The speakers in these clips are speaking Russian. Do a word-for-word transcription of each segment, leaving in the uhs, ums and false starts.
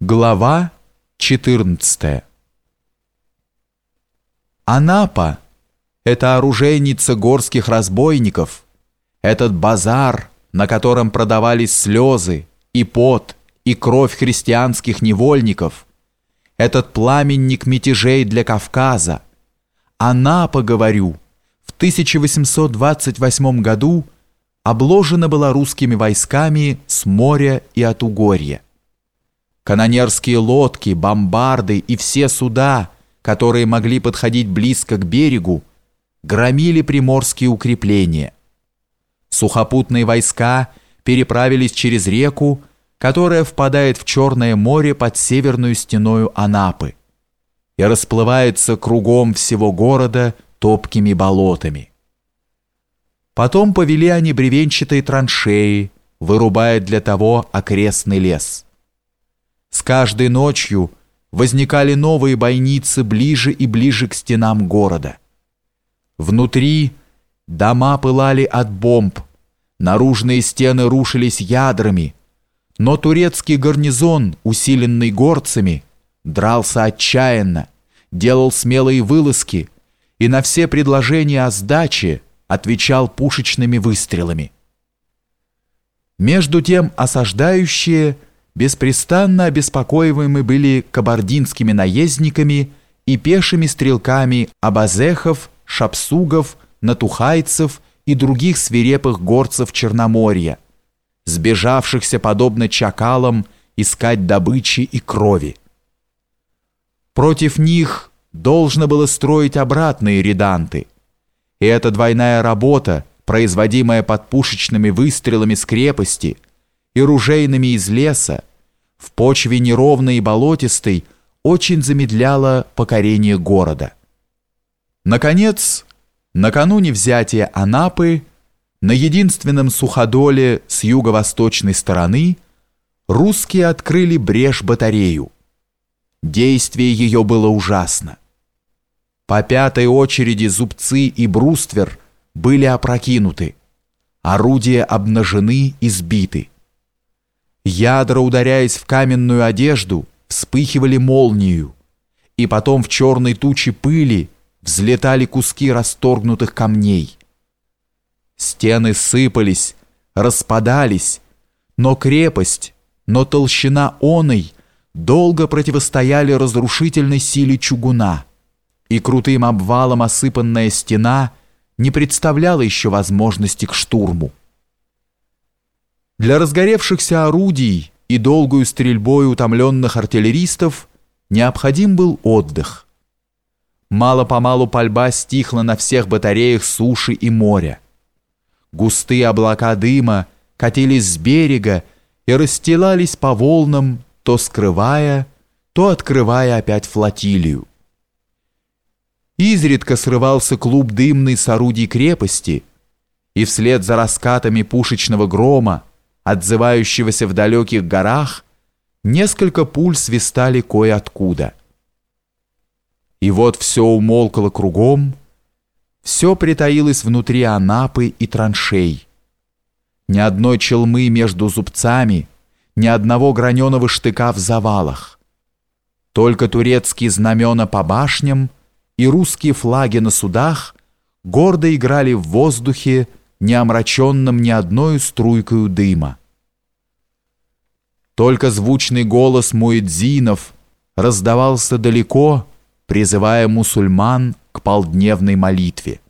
Глава четырнадцатая. Анапа – это оружейница горских разбойников, этот базар, на котором продавались слезы, и пот, и кровь христианских невольников, этот пламенник мятежей для Кавказа. Анапа, говорю, в тысяча восемьсот двадцать восьмом году обложена была русскими войсками с моря и от Угорья. Канонерские лодки, бомбарды и все суда, которые могли подходить близко к берегу, громили приморские укрепления. Сухопутные войска переправились через реку, которая впадает в Черное море под северную стеною Анапы и расплывается кругом всего города топкими болотами. Потом повели они бревенчатые траншеи, вырубая для того окрестный лес. С каждой ночью возникали новые бойницы ближе и ближе к стенам города. Внутри дома пылали от бомб, наружные стены рушились ядрами, но турецкий гарнизон, усиленный горцами, дрался отчаянно, делал смелые вылазки и на все предложения о сдаче отвечал пушечными выстрелами. Между тем осаждающие беспрестанно обеспокоиваемы были кабардинскими наездниками и пешими стрелками абазехов, шапсугов, натухайцев и других свирепых горцев Черноморья, сбежавшихся подобно чакалам искать добычи и крови. Против них должно было строить обратные реданты, и эта двойная работа, производимая под пушечными выстрелами с крепости и ружейными из леса, в почве неровной и болотистой, очень замедляла покорение города. Наконец, накануне взятия Анапы, на единственном суходоле с юго-восточной стороны русские открыли брешь-батарею. Действие ее было ужасно. По пятой очереди зубцы и бруствер были опрокинуты, орудия обнажены и сбиты. Ядра, ударяясь в каменную одежду, вспыхивали молнией, и потом в черной туче пыли взлетали куски расторгнутых камней. Стены сыпались, распадались, но крепость, но толщина оной долго противостояли разрушительной силе чугуна, и крутым обвалом осыпанная стена не представляла еще возможности к штурму. Для разгоревшихся орудий и долгую стрельбой утомленных артиллеристов необходим был отдых. Мало-помалу пальба стихла на всех батареях суши и моря. Густые облака дыма катились с берега и расстилались по волнам, то скрывая, то открывая опять флотилию. Изредка срывался клуб дымный с орудий крепости, и вслед за раскатами пушечного грома, отзывающегося в далеких горах, несколько пуль свистали кое-откуда. И вот все умолкло кругом, все притаилось внутри Анапы и траншей. Ни одной челмы между зубцами, ни одного граненого штыка в завалах. Только турецкие знамена по башням и русские флаги на судах гордо играли в воздухе, не омраченном ни одной струйкою дыма. Только звучный голос муэдзинов раздавался далеко, призывая мусульман к полдневной молитве.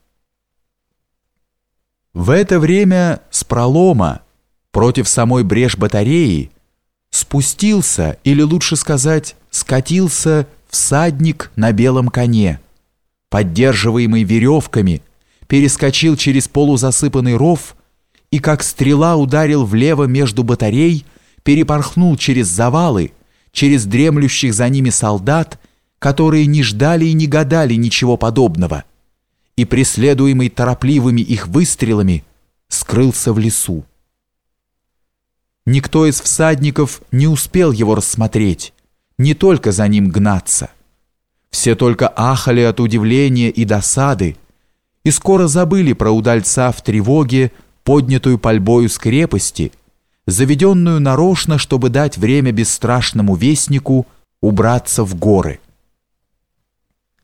В это время с пролома против самой брешь-батареи спустился, или лучше сказать, скатился всадник на белом коне, поддерживаемый веревками, перескочил через полузасыпанный ров и, как стрела, ударил влево между батарей, перепорхнул через завалы, через дремлющих за ними солдат, которые не ждали и не гадали ничего подобного, и, преследуемый торопливыми их выстрелами, скрылся в лесу. Никто из всадников не успел его рассмотреть, не только за ним гнаться. Все только ахали от удивления и досады, и скоро забыли про удальца в тревоге, поднятую пальбою с крепости, заведенную нарочно, чтобы дать время бесстрашному вестнику убраться в горы.